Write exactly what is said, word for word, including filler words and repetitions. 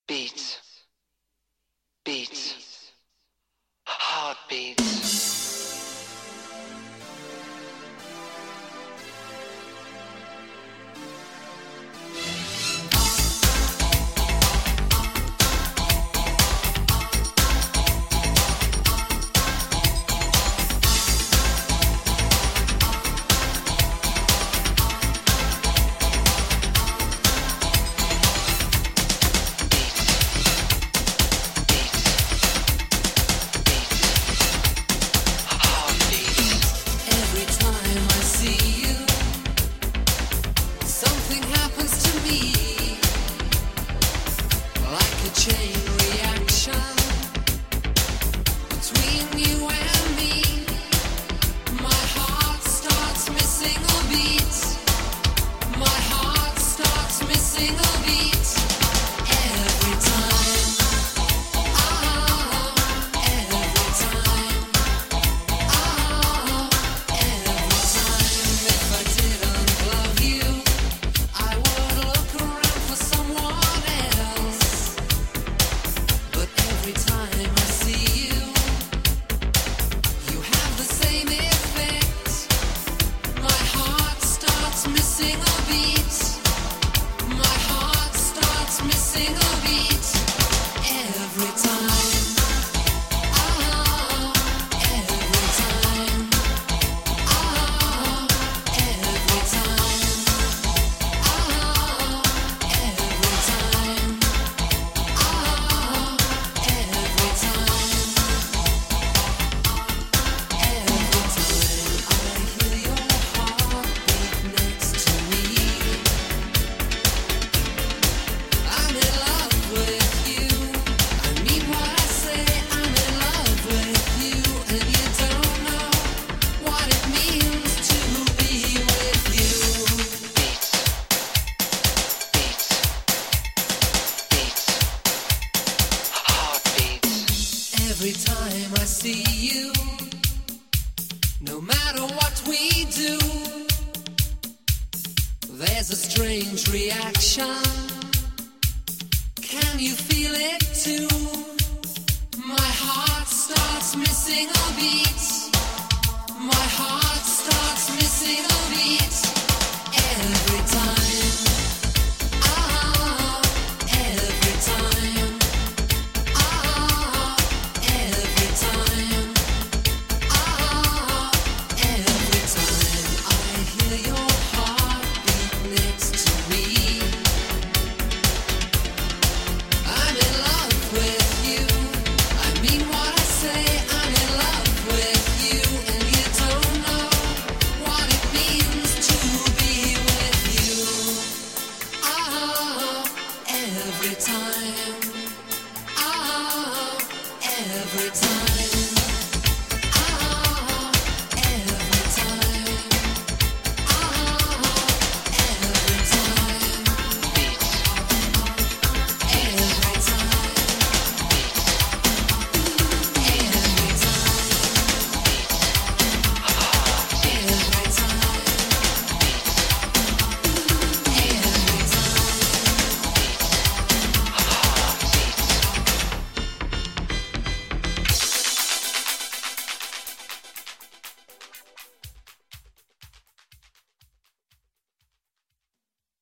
Beats. Beats. Heartbeats. Every time I see you, no matter what we do, there's a strange reaction. Can you feel it too? My heart starts missing a beat. My heart starts missing a beat. Every time. Ah, every time. Ah, every time. Ah, every time I hear your heartbeat next to me. I'm in love with you. I mean what I say. I'm in love with you, and you don't know what it means to be with you. Ah, every time. Ah, every time.